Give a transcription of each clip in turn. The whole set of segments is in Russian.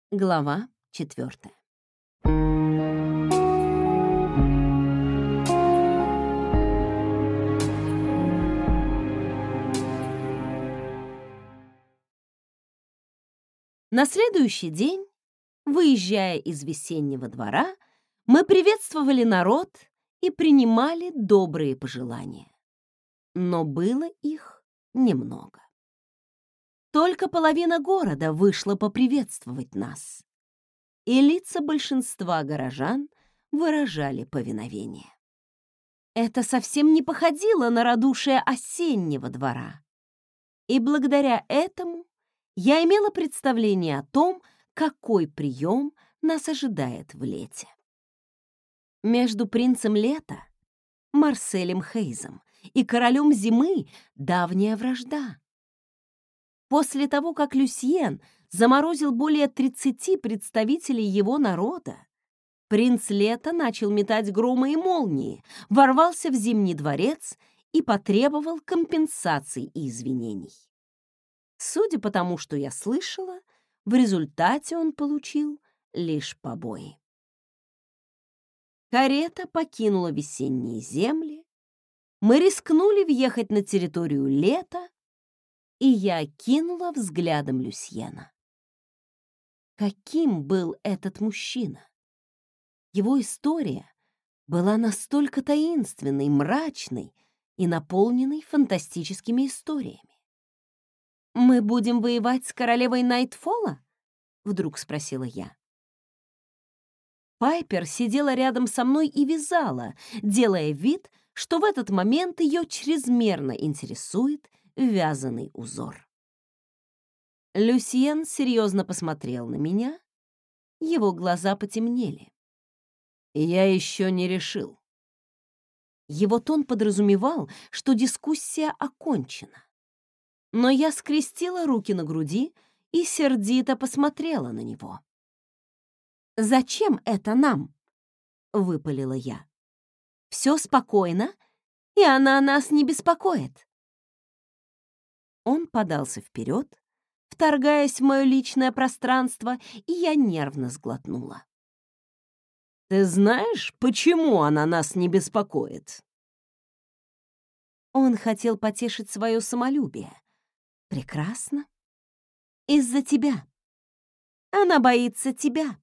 Глава 4. На следующий день, выезжая из весеннего двора, мы приветствовали народ и принимали добрые пожелания. Но было их немного. Только половина города вышла поприветствовать нас, и лица большинства горожан выражали повиновение. Это совсем не походило на радушие осеннего двора, и благодаря этому я имела представление о том, какой прием нас ожидает в лете. Между принцем лета, Марселем Хейзом, и королем зимы давняя вражда. После того, как Люсьен заморозил более 30 представителей его народа, принц лета начал метать громы и молнии, ворвался в Зимний дворец и потребовал компенсаций и извинений. Судя по тому, что я слышала, в результате он получил лишь побои. Карета покинула весенние земли, мы рискнули въехать на территорию лета, и я окинула взглядом Люсьена. Каким был этот мужчина? Его история была настолько таинственной, мрачной и наполненной фантастическими историями. «Мы будем воевать с королевой Найтфолла?» — вдруг спросила я. Пайпер сидела рядом со мной и вязала, делая вид, что в этот момент ее чрезмерно интересует вязаный узор. Люсьен серьезно посмотрел на меня, его глаза потемнели. «Я еще не решил». Его тон подразумевал, что дискуссия окончена. Но я скрестила руки на груди и сердито посмотрела на него. «Зачем это нам?» — выпалила я. «Все спокойно, и она нас не беспокоит». Он подался вперед, вторгаясь в мое личное пространство, и я нервно сглотнула. «Ты знаешь, почему она нас не беспокоит?» Он хотел потешить свое самолюбие. «Прекрасно. Из-за тебя. Она боится тебя».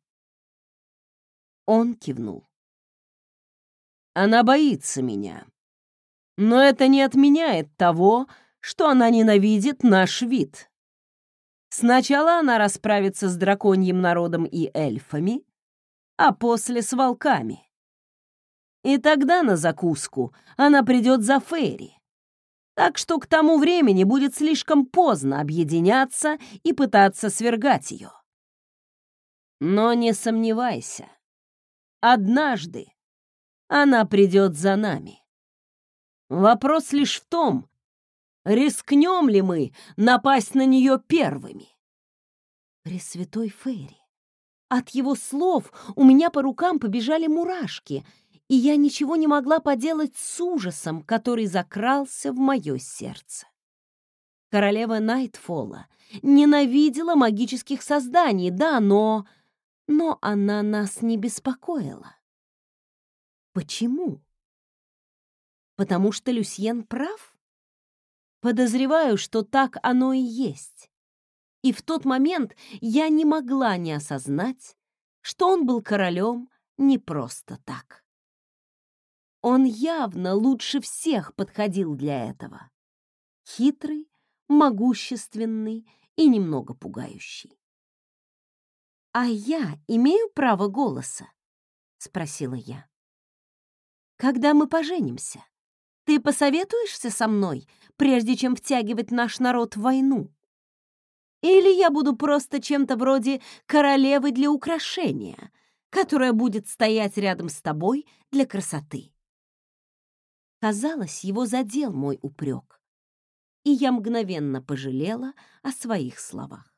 Он кивнул. «Она боится меня. Но это не отменяет того, что она ненавидит наш вид. Сначала она расправится с драконьим народом и эльфами, а после с волками. И тогда на закуску она придет за Фейри. Так что к тому времени будет слишком поздно объединяться и пытаться свергать ее. Но не сомневайся, однажды она придет за нами. Вопрос лишь в том, рискнем ли мы напасть на нее первыми. Пресвятой Фейри. От его слов у меня по рукам побежали мурашки, и я ничего не могла поделать с ужасом, который закрался в мое сердце. Королева Найтфолла ненавидела магических созданий, да, но она нас не беспокоила. Почему? Потому что Люсьен прав? Подозреваю, что так оно и есть. И в тот момент я не могла не осознать, что он был королем не просто так. Он явно лучше всех подходил для этого. Хитрый, могущественный и немного пугающий. «А я имею право голоса?» — спросила я. «Когда мы поженимся, ты посоветуешься со мной, прежде чем втягивать наш народ в войну? Или я буду просто чем-то вроде королевы для украшения, которая будет стоять рядом с тобой для красоты?» Казалось, его задел мой упрек, и я мгновенно пожалела о своих словах.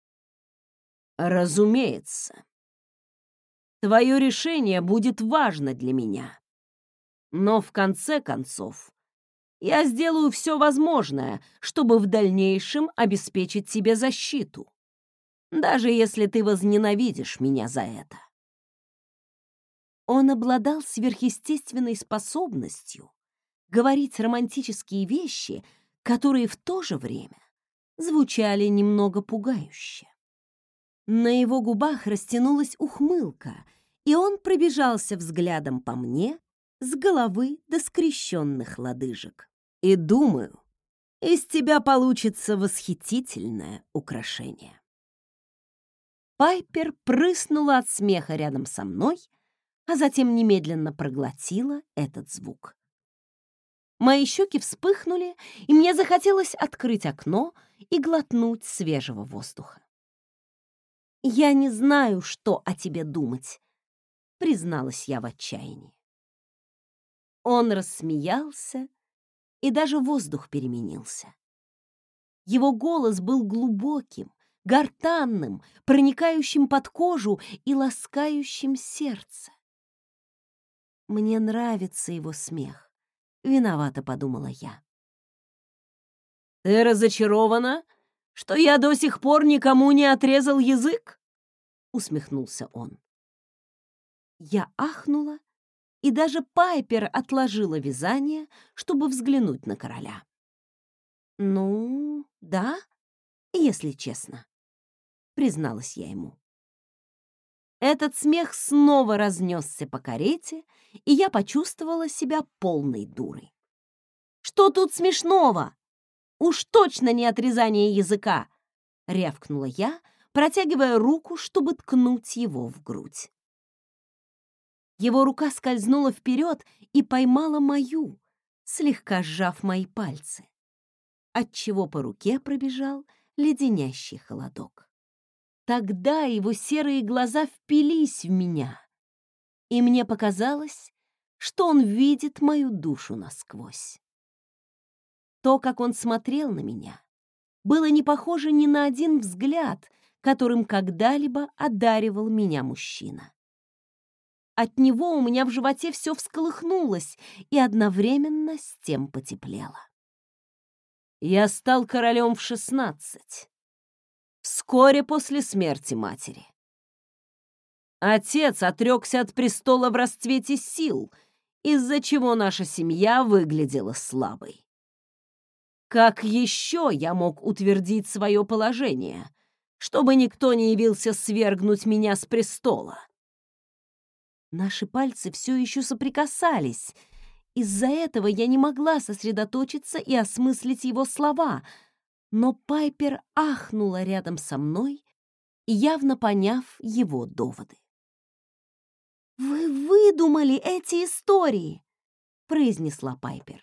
«Разумеется, твое решение будет важно для меня. Но в конце концов я сделаю все возможное, чтобы в дальнейшем обеспечить тебе защиту. даже если ты возненавидишь меня за это». Он обладал сверхъестественной способностью говорить романтические вещи, которые в то же время звучали немного пугающе. На его губах растянулась ухмылка, и он пробежался взглядом по мне с головы до скрещенных лодыжек. «И думаю, из тебя получится восхитительное украшение». Пайпер прыснула от смеха рядом со мной, а затем немедленно проглотила этот звук. Мои щеки вспыхнули, и мне захотелось открыть окно и глотнуть свежего воздуха. «Я не знаю, что о тебе думать», — призналась я в отчаянии. Он рассмеялся, и даже воздух переменился. Его голос был глубоким, гортанным, проникающим под кожу и ласкающим сердце. Мне нравится его смех, виновато подумала я. «Ты разочарована, что я до сих пор никому не отрезал язык?» — усмехнулся он. Я ахнула, и даже Пайпер отложила вязание, чтобы взглянуть на короля. «Ну, да, если честно», — призналась я ему. Этот смех снова разнесся по карете, и я почувствовала себя полной дурой. «Что тут смешного? Уж точно не отрезание языка!» — рявкнула я, протягивая руку, чтобы ткнуть его в грудь. Его рука скользнула вперед и поймала мою, слегка сжав мои пальцы, отчего по руке пробежал леденящий холодок. Тогда его серые глаза впились в меня, и мне показалось, что он видит мою душу насквозь. То, как он смотрел на меня, было не похоже ни на один взгляд, которым когда-либо одаривал меня мужчина. От него у меня в животе все всколыхнулось и одновременно с тем потеплело. Я стал королем в 16, вскоре после смерти матери. Отец отрекся от престола в расцвете сил, из-за чего наша семья выглядела слабой. Как еще я мог утвердить свое положение, чтобы никто не явился свергнуть меня с престола? Наши пальцы все еще соприкасались. Из-за этого я не могла сосредоточиться и осмыслить его слова, но Пайпер ахнула рядом со мной, явно поняв его доводы. «Вы выдумали эти истории!» — произнесла Пайпер.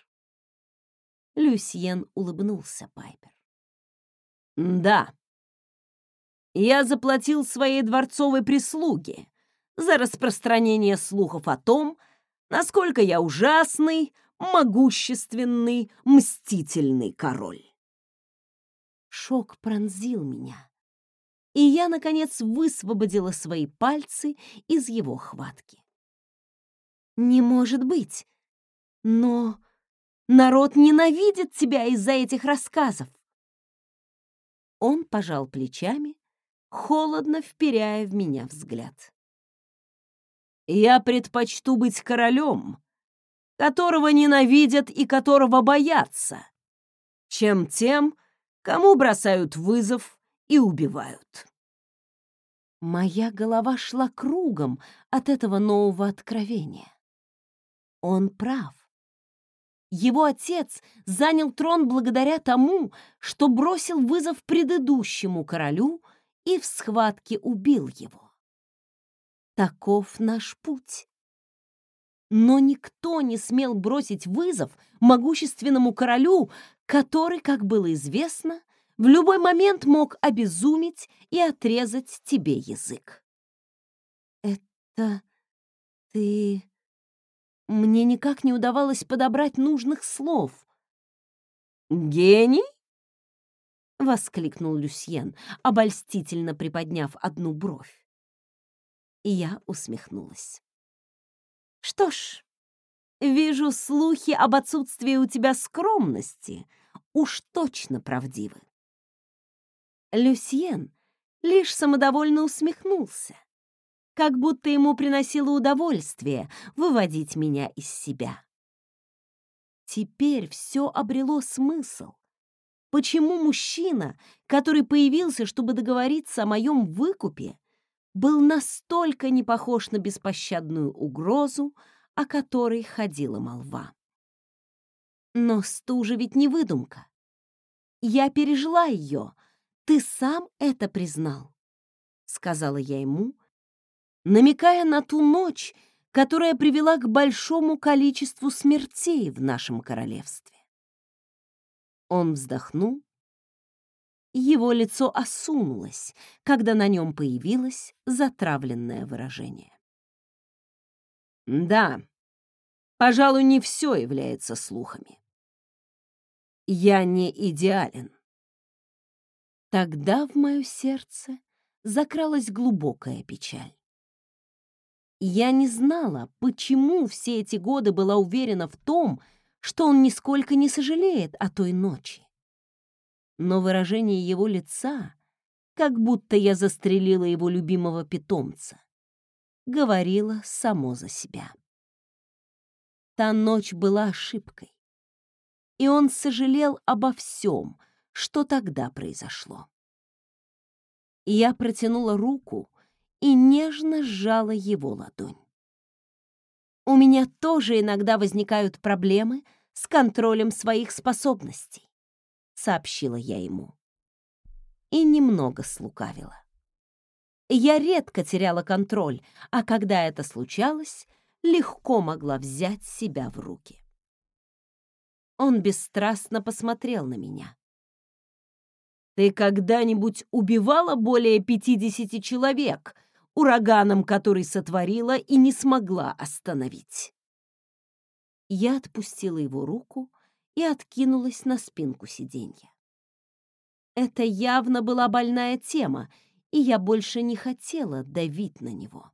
Люсьен улыбнулся Пайпер. «Да, я заплатил своей дворцовой прислуге за распространение слухов о том, насколько я ужасный, могущественный, мстительный король». Шок пронзил меня, и я, наконец, высвободила свои пальцы из его хватки. «Не может быть! Но народ ненавидит тебя из-за этих рассказов!» Он пожал плечами, холодно вперяя в меня взгляд. «Я предпочту быть королем, которого ненавидят и которого боятся, чем тем, кому бросают вызов и убивают». Моя голова шла кругом от этого нового откровения. Он прав. Его отец занял трон благодаря тому, что бросил вызов предыдущему королю и в схватке убил его. Таков наш путь. Но никто не смел бросить вызов могущественному королю, который, как было известно, в любой момент мог обезуметь и отрезать тебе язык. «Это ты...» Мне никак не удавалось подобрать нужных слов. «Гений?» — воскликнул Люсьен, обольстительно приподняв одну бровь. И я усмехнулась. «Что ж, вижу, слухи об отсутствии у тебя скромности уж точно правдивы». Люсьен лишь самодовольно усмехнулся, как будто ему приносило удовольствие выводить меня из себя. Теперь все обрело смысл. Почему мужчина, который появился, чтобы договориться о моем выкупе, был настолько не похож на беспощадную угрозу, о которой ходила молва? Но стужа ведь не выдумка. Я пережила ее. Ты сам это признал, сказала я ему, намекая на ту ночь, которая привела к большому количеству смертей в нашем королевстве. Он вздохнул. Его лицо осунулось, когда на нем появилось затравленное выражение. Да, пожалуй, не все является слухами. Я не идеален. Тогда в мое сердце закралась глубокая печаль. Я не знала, почему все эти годы была уверена в том, что он нисколько не сожалеет о той ночи. Но выражение его лица, как будто я застрелила его любимого питомца, говорило само за себя. Та ночь была ошибкой, и он сожалел обо всем, что тогда произошло. Я протянула руку и нежно сжала его ладонь. У меня тоже иногда возникают проблемы с контролем своих способностей, сообщила я ему. И немного слукавила. Я редко теряла контроль, а когда это случалось, легко могла взять себя в руки. Он бесстрастно посмотрел на меня. «Ты когда-нибудь убивала более 50 человек ураганом, который сотворила и не смогла остановить?» Я отпустила его руку и откинулась на спинку сиденья. Это явно была больная тема, и я больше не хотела давить на него.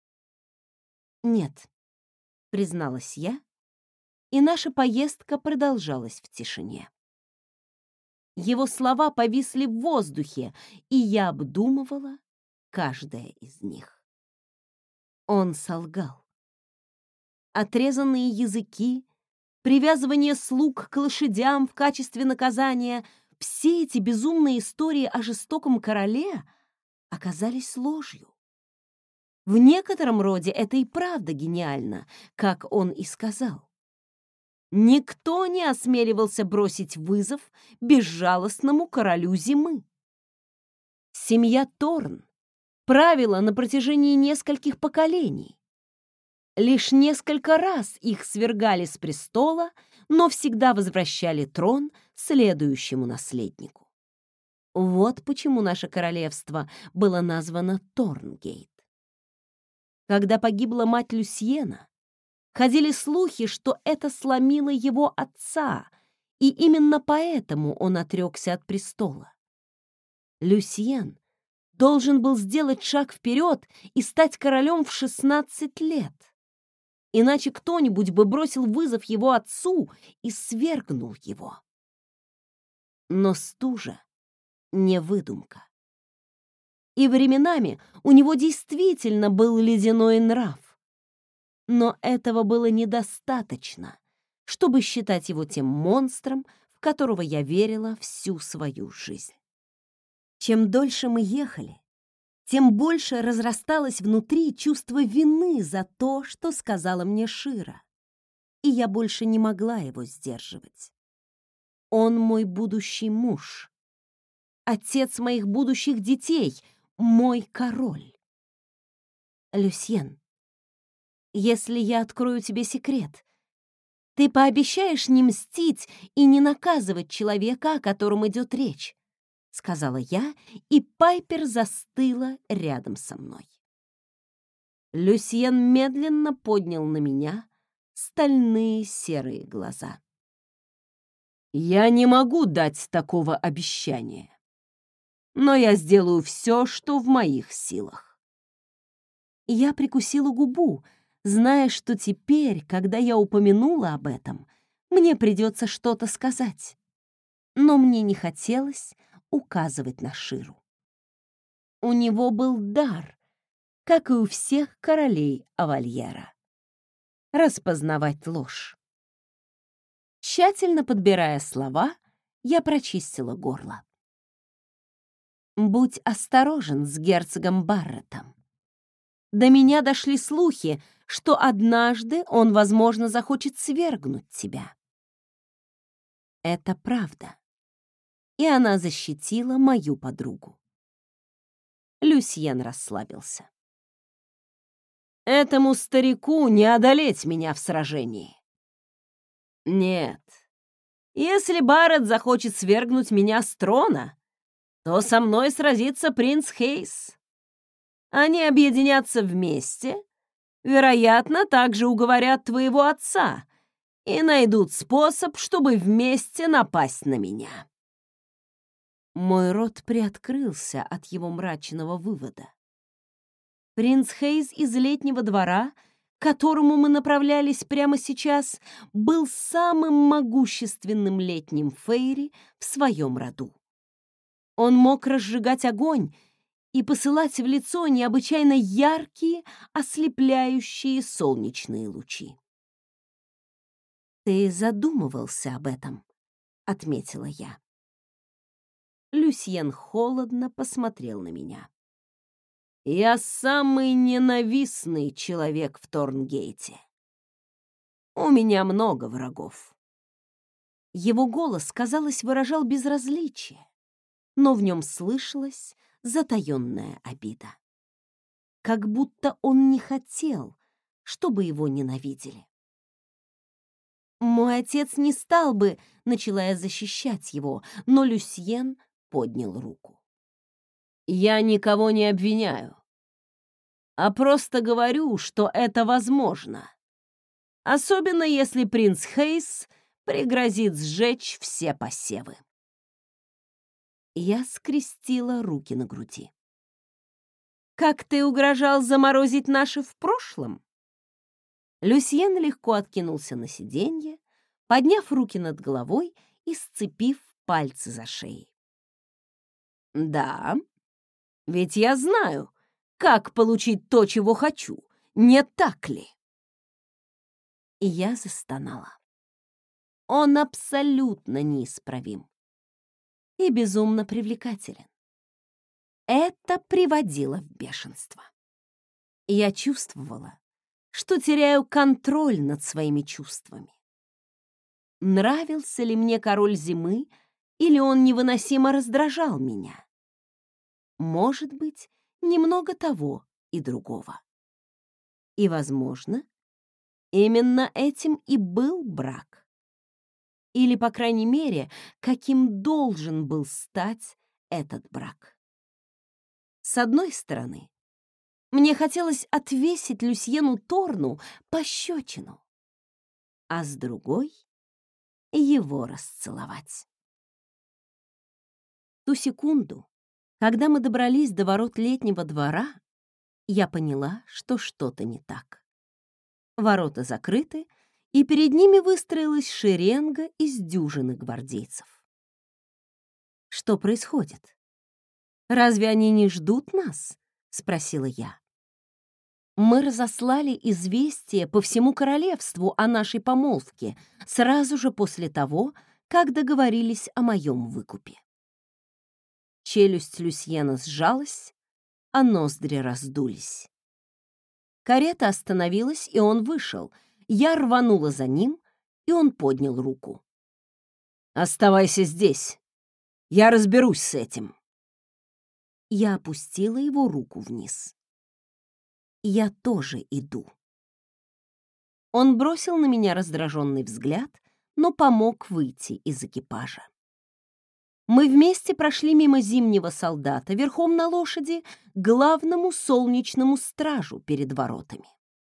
«Нет», — призналась я, и наша поездка продолжалась в тишине. Его слова повисли в воздухе, и я обдумывала каждое из них. Он солгал. Отрезанные языки, привязывание слуг к лошадям в качестве наказания — все эти безумные истории о жестоком короле оказались ложью. В некотором роде это и правда гениально, как он и сказал. Никто не осмеливался бросить вызов безжалостному королю зимы. Семья Торн правила на протяжении нескольких поколений. Лишь несколько раз их свергали с престола, но всегда возвращали трон следующему наследнику. Вот почему наше королевство было названо Торнгейт. Когда погибла мать Люсьена, ходили слухи, что это сломило его отца, и именно поэтому он отрекся от престола. Люсьен должен был сделать шаг вперед и стать королем в 16 лет. Иначе кто-нибудь бы бросил вызов его отцу и свергнул его. Но стужа не выдумка. И временами у него действительно был ледяной нрав. Но этого было недостаточно, чтобы считать его тем монстром, в которого я верила всю свою жизнь. Чем дольше мы ехали, тем больше разрасталось внутри чувство вины за то, что сказала мне Шира, и я больше не могла его сдерживать. Он мой будущий муж, отец моих будущих детей, мой король. Люсьен, если я открою тебе секрет, ты пообещаешь не мстить и не наказывать человека, о котором идет речь, сказала я, и Пайпер застыла рядом со мной. Люсьен медленно поднял на меня стальные серые глаза. «Я не могу дать такого обещания, но я сделаю все, что в моих силах». Я прикусила губу, зная, что теперь, когда я упомянула об этом, мне придется что-то сказать. Но мне не хотелось указывать на Ширу. У него был дар, как и у всех королей Авальера, распознавать ложь. Тщательно подбирая слова, я прочистила горло. «Будь осторожен с герцогом Барреттом. До меня дошли слухи, что однажды он, возможно, захочет свергнуть тебя». Это правда. И она защитила мою подругу. Люсьен расслабился. «Этому старику не одолеть меня в сражении. Нет, если Барретт захочет свергнуть меня с трона, то со мной сразится принц Хейс. Они объединятся вместе, вероятно, также уговорят твоего отца и найдут способ, чтобы вместе напасть на меня». Мой рот приоткрылся от его мрачного вывода. Принц Хейс из Летнего двора, к которому мы направлялись прямо сейчас, был самым могущественным летним фейри в своем роду. Он мог разжигать огонь и посылать в лицо необычайно яркие, ослепляющие солнечные лучи. «Ты задумывался об этом», — отметила я. Люсьен холодно посмотрел на меня. «Я самый ненавистный человек в Торнгейте. У меня много врагов». Его голос, казалось, выражал безразличие, но в нем слышалась затаённая обида. Как будто он не хотел, чтобы его ненавидели. «Мой отец не стал бы», — начала я защищать его, но Люсьен поднял руку. «Я никого не обвиняю, а просто говорю, что это возможно, особенно если принц Хейс пригрозит сжечь все посевы». Я скрестила руки на груди. «Как ты угрожал заморозить наши в прошлом?» Люсьен легко откинулся на сиденье, подняв руки над головой и сцепив пальцы за шеей. «Да, ведь я знаю, как получить то, чего хочу, не так ли?» И я застонала. Он абсолютно неисправим и безумно привлекателен. Это приводило в бешенство. Я чувствовала, что теряю контроль над своими чувствами. Нравился ли мне король зимы, или он невыносимо раздражал меня? Может быть, немного того и другого. И, возможно, именно этим и был брак. Или, по крайней мере, каким должен был стать этот брак. С одной стороны, мне хотелось отвесить Люсьену Торну пощечину, а с другой — его расцеловать. Ту секунду, когда мы добрались до ворот Летнего двора, я поняла, что что-то не так. Ворота закрыты, и перед ними выстроилась шеренга из дюжины гвардейцев. «Что происходит? Разве они не ждут нас?» — спросила я. Мы разослали известие по всему королевству о нашей помолвке сразу же после того, как договорились о моем выкупе. Челюсть Люсьена сжалась, а ноздри раздулись. Карета остановилась, и он вышел. Я рванула за ним, и он поднял руку. «Оставайся здесь. Я разберусь с этим». Я опустила его руку вниз. «Я тоже иду». Он бросил на меня раздраженный взгляд, но помог выйти из экипажа. Мы вместе прошли мимо зимнего солдата верхом на лошади к главному солнечному стражу перед воротами.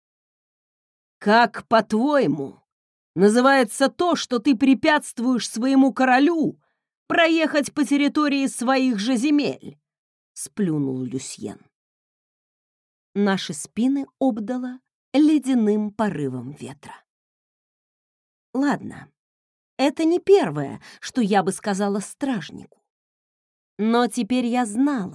«Как, по-твоему, называется то, что ты препятствуешь своему королю проехать по территории своих же земель?» — сплюнул Люсьен. Наши спины обдало ледяным порывом ветра. Ладно, это не первое, что я бы сказала стражнику. Но теперь я знала,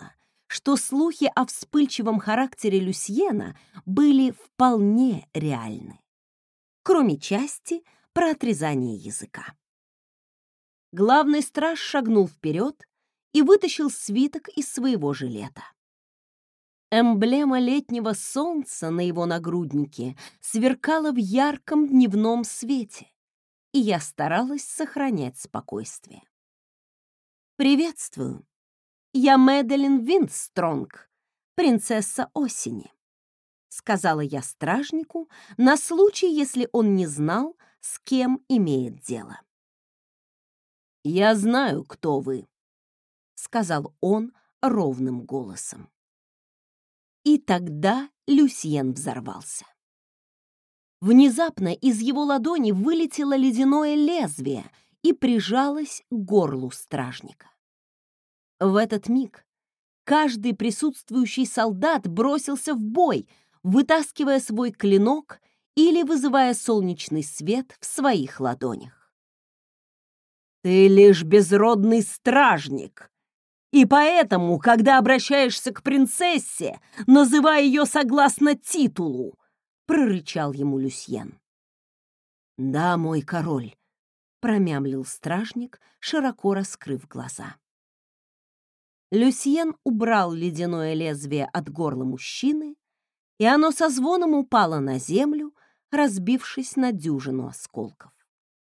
что слухи о вспыльчивом характере Люсьена были вполне реальны, кроме части про отрезание языка. Главный страж шагнул вперед и вытащил свиток из своего жилета. Эмблема летнего солнца на его нагруднике сверкала в ярком дневном свете, и я старалась сохранять спокойствие. «Приветствую. Я Мэдалин Виндстронг, принцесса осени», — сказала я стражнику на случай, если он не знал, с кем имеет дело. «Я знаю, кто вы», — сказал он ровным голосом. И тогда Люсьен взорвался. Внезапно из его ладони вылетело ледяное лезвие и прижалось к горлу стражника. В этот миг каждый присутствующий солдат бросился в бой, вытаскивая свой клинок или вызывая солнечный свет в своих ладонях. «Ты лишь безродный стражник, и поэтому, когда обращаешься к принцессе, называй ее согласно титулу», — прорычал ему Люсьен. «Да, мой король», — промямлил стражник, широко раскрыв глаза. Люсьен убрал ледяное лезвие от горла мужчины, и оно со звоном упало на землю, разбившись на дюжину осколков.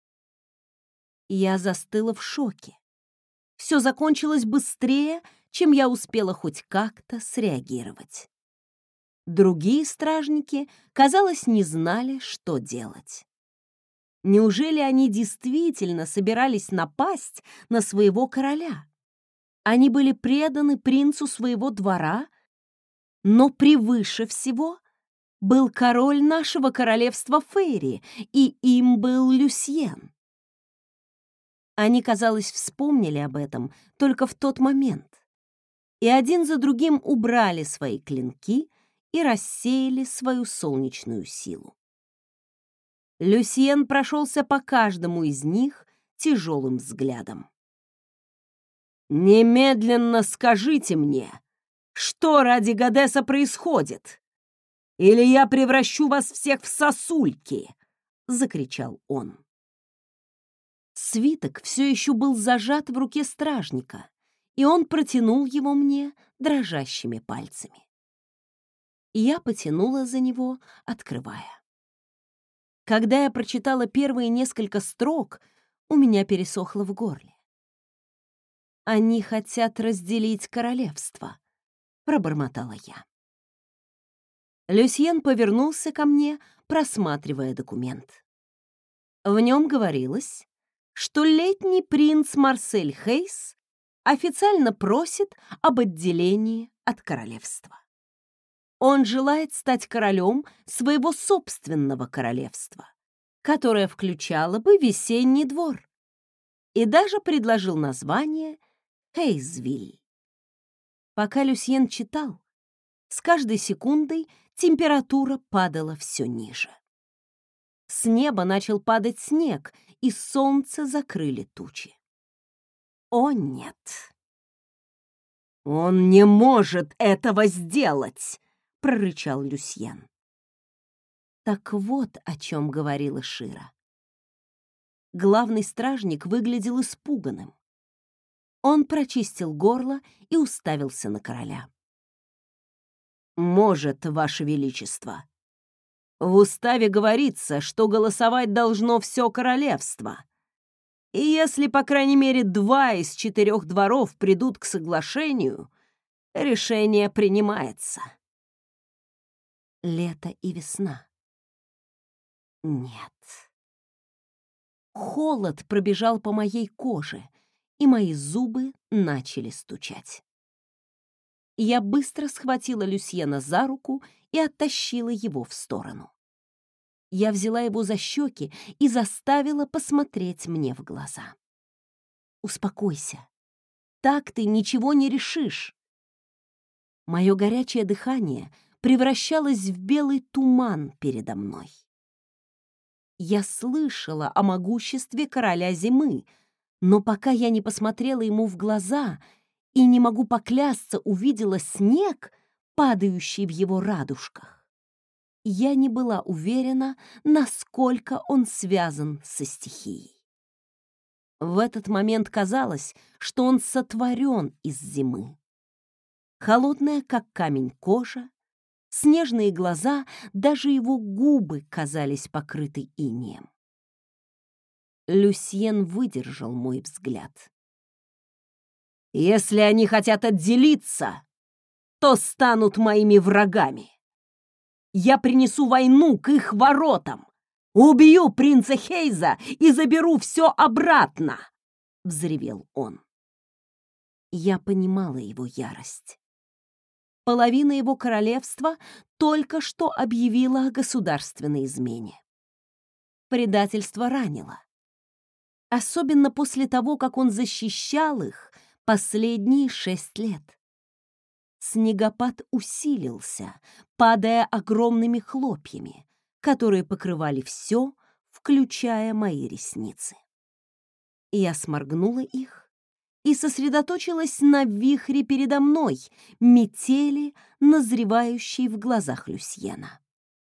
Я застыла в шоке. Все закончилось быстрее, чем я успела хоть как-то среагировать. Другие стражники, казалось, не знали, что делать. Неужели они действительно собирались напасть на своего короля? Они были преданы принцу своего двора, но превыше всего был король нашего королевства Фейри, и им был Люсьен. Они, казалось, вспомнили об этом только в тот момент, и один за другим убрали свои клинки и рассеяли свою солнечную силу. Люсьен прошелся по каждому из них тяжелым взглядом. «Немедленно скажите мне, что ради Гадеса происходит, или я превращу вас всех в сосульки!» — закричал он. Свиток все еще был зажат в руке стражника, и он протянул его мне дрожащими пальцами. Я потянула за него, открывая. Когда я прочитала первые несколько строк, у меня пересохло в горле. «Они хотят разделить королевство», — пробормотала я. Люсьен повернулся ко мне, просматривая документ. В нем говорилось, что летний принц Марсель Хейс официально просит об отделении от королевства. Он желает стать королем своего собственного королевства, которое включало бы весенний двор, и даже предложил название Хейзвиль. Пока Люсьен читал, с каждой секундой температура падала все ниже. С неба начал падать снег, и солнце закрыли тучи. О, нет! «Он не может этого сделать!» — прорычал Люсьен. Так вот о чем говорила Шира. Главный стражник выглядел испуганным. Он прочистил горло и уставился на короля. «Может, Ваше Величество. В уставе говорится, что голосовать должно все королевство. И если, по крайней мере, 2 из 4 дворов придут к соглашению, решение принимается». Лето и весна. Нет. Холод пробежал по моей коже, и мои зубы начали стучать. Я быстро схватила Люсьена за руку и оттащила его в сторону. Я взяла его за щеки и заставила посмотреть мне в глаза. «Успокойся. Так ты ничего не решишь». Мое горячее дыхание превращалось в белый туман передо мной. Я слышала о могуществе короля зимы, но пока я не посмотрела ему в глаза и, не могу поклясться, увидела снег, падающий в его радужках, я не была уверена, насколько он связан со стихией. В этот момент казалось, что он сотворен из зимы. Холодная, как камень, кожа, снежные глаза, даже его губы казались покрыты инеем. Люсьен выдержал мой взгляд. «Если они хотят отделиться, то станут моими врагами. Я принесу войну к их воротам, убью принца Хейза и заберу все обратно!» — взревел он. Я понимала его ярость. Половина его королевства только что объявила о государственной измене. Предательство ранило. Особенно после того, как он защищал их последние 6 лет. Снегопад усилился, падая огромными хлопьями, которые покрывали все, включая мои ресницы. Я сморгнула их и сосредоточилась на вихре передо мной, метели, назревающей в глазах Люсьена.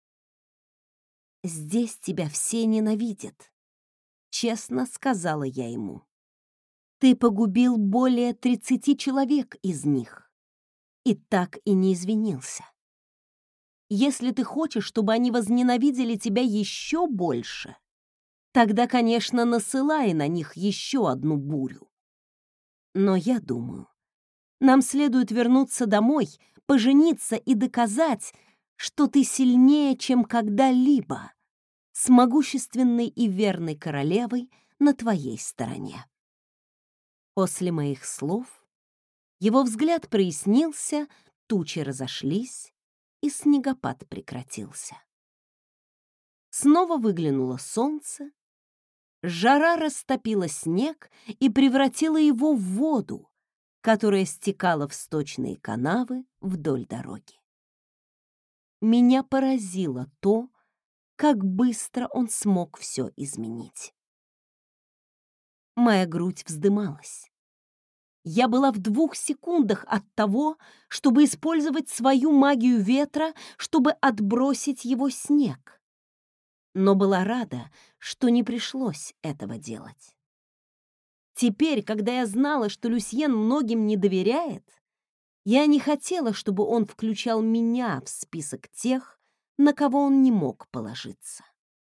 «Здесь тебя все ненавидят», — честно сказала я ему. «Ты погубил более 30 человек из них и так и не извинился. Если ты хочешь, чтобы они возненавидели тебя еще больше, тогда, конечно, насылай на них еще одну бурю. Но я думаю, нам следует вернуться домой, пожениться и доказать, что ты сильнее, чем когда-либо, с могущественной и верной королевой на твоей стороне». После моих слов его взгляд прояснился, тучи разошлись, и снегопад прекратился. Снова выглянуло солнце, жара растопила снег и превратила его в воду, которая стекала в сточные канавы вдоль дороги. Меня поразило то, как быстро он смог все изменить. Моя грудь вздымалась. Я была в 2 секундах от того, чтобы использовать свою магию ветра, чтобы отбросить его снег. Но была рада, что не пришлось этого делать. Теперь, когда я знала, что Люсьен многим не доверяет, я не хотела, чтобы он включал меня в список тех, на кого он не мог положиться.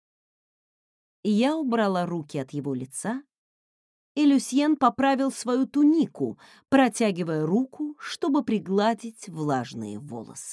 Я убрала руки от его лица, и Люсьен поправил свою тунику, протягивая руку, чтобы пригладить влажные волосы.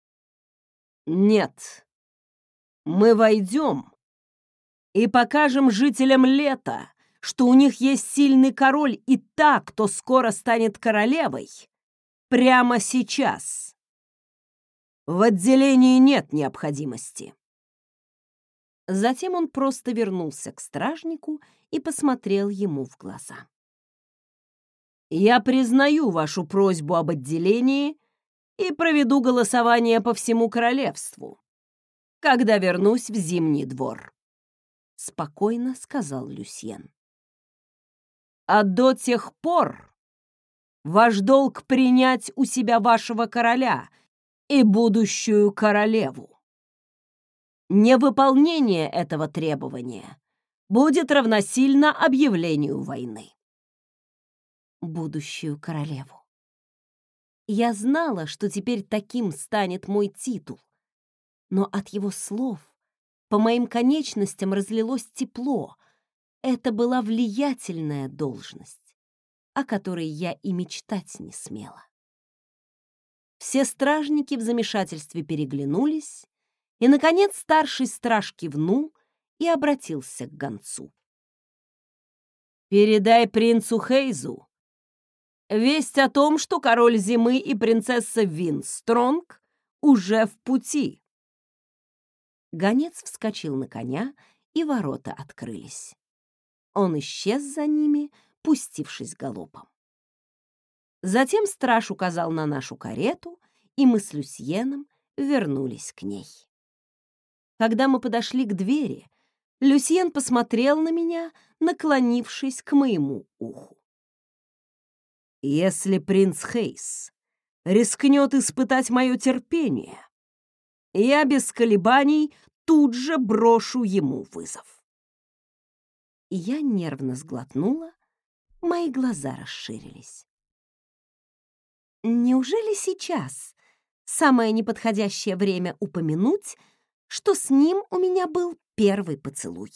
«Нет, мы войдем и покажем жителям лета, что у них есть сильный король и та, кто скоро станет королевой, прямо сейчас. В отделении нет необходимости». Затем он просто вернулся к стражнику и посмотрел ему в глаза. «Я признаю вашу просьбу об отделении и проведу голосование по всему королевству, когда вернусь в Зимний двор», — спокойно сказал Люсьен. «А до тех пор ваш долг принять у себя вашего короля и будущую королеву. Невыполнение этого требования будет равносильно объявлению войны». Будущую королеву. Я знала, что теперь таким станет мой титул, но от его слов по моим конечностям разлилось тепло. Это была влиятельная должность, о которой я и мечтать не смела. Все стражники в замешательстве переглянулись, и, наконец, старший страж кивнул и обратился к гонцу. «Передай принцу Хейзу весть о том, что король зимы и принцесса Винстронг уже в пути». Гонец вскочил на коня, и ворота открылись. Он исчез за ними, пустившись галопом. Затем страж указал на нашу карету, и мы с Люсьеном вернулись к ней. Когда мы подошли к двери, Люсьен посмотрел на меня, наклонившись к моему уху. Если принц Хейс рискнет испытать мое терпение, я без колебаний тут же брошу ему вызов. Я нервно сглотнула, мои глаза расширились. Неужели сейчас самое неподходящее время упомянуть, что с ним у меня был первый поцелуй?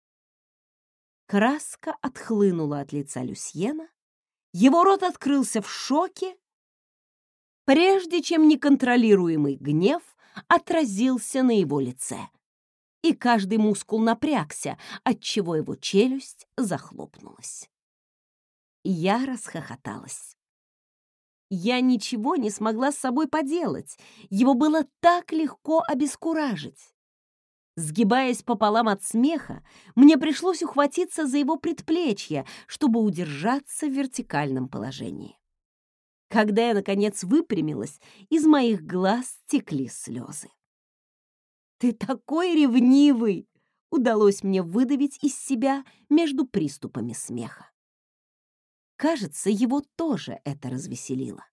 Краска отхлынула от лица Люсьена, его рот открылся в шоке, прежде чем неконтролируемый гнев отразился на его лице, и каждый мускул напрягся, отчего его челюсть захлопнулась. Я расхохоталась. Я ничего не смогла с собой поделать, его было так легко обескуражить. Сгибаясь пополам от смеха, мне пришлось ухватиться за его предплечье, чтобы удержаться в вертикальном положении. Когда я, наконец, выпрямилась, из моих глаз текли слезы. «Ты такой ревнивый!» — удалось мне выдавить из себя между приступами смеха. Кажется, его тоже это развеселило.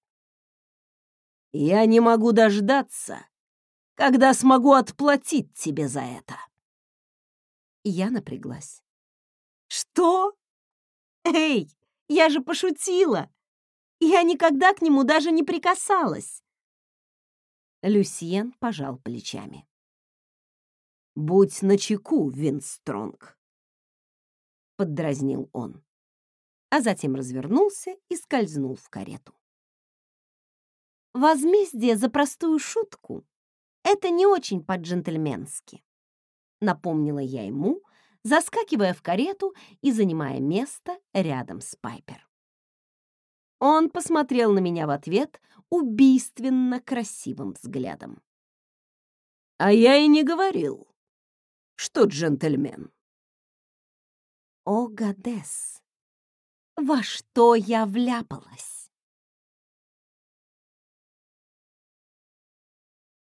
Я не могу дождаться, когда смогу отплатить тебе за это. Я напряглась. «Что? Эй, я же пошутила! Я никогда к нему даже не прикасалась!» Люсьен пожал плечами. «Будь начеку, Винстронг», — поддразнил он, а затем развернулся и скользнул в карету. Возмездие за простую шутку — это не очень по-джентльменски, напомнила я ему, заскакивая в карету и занимая место рядом с Пайпер. Он посмотрел на меня в ответ убийственно красивым взглядом. «А я и не говорил, что джентльмен». О, Гадес, во что я вляпалась?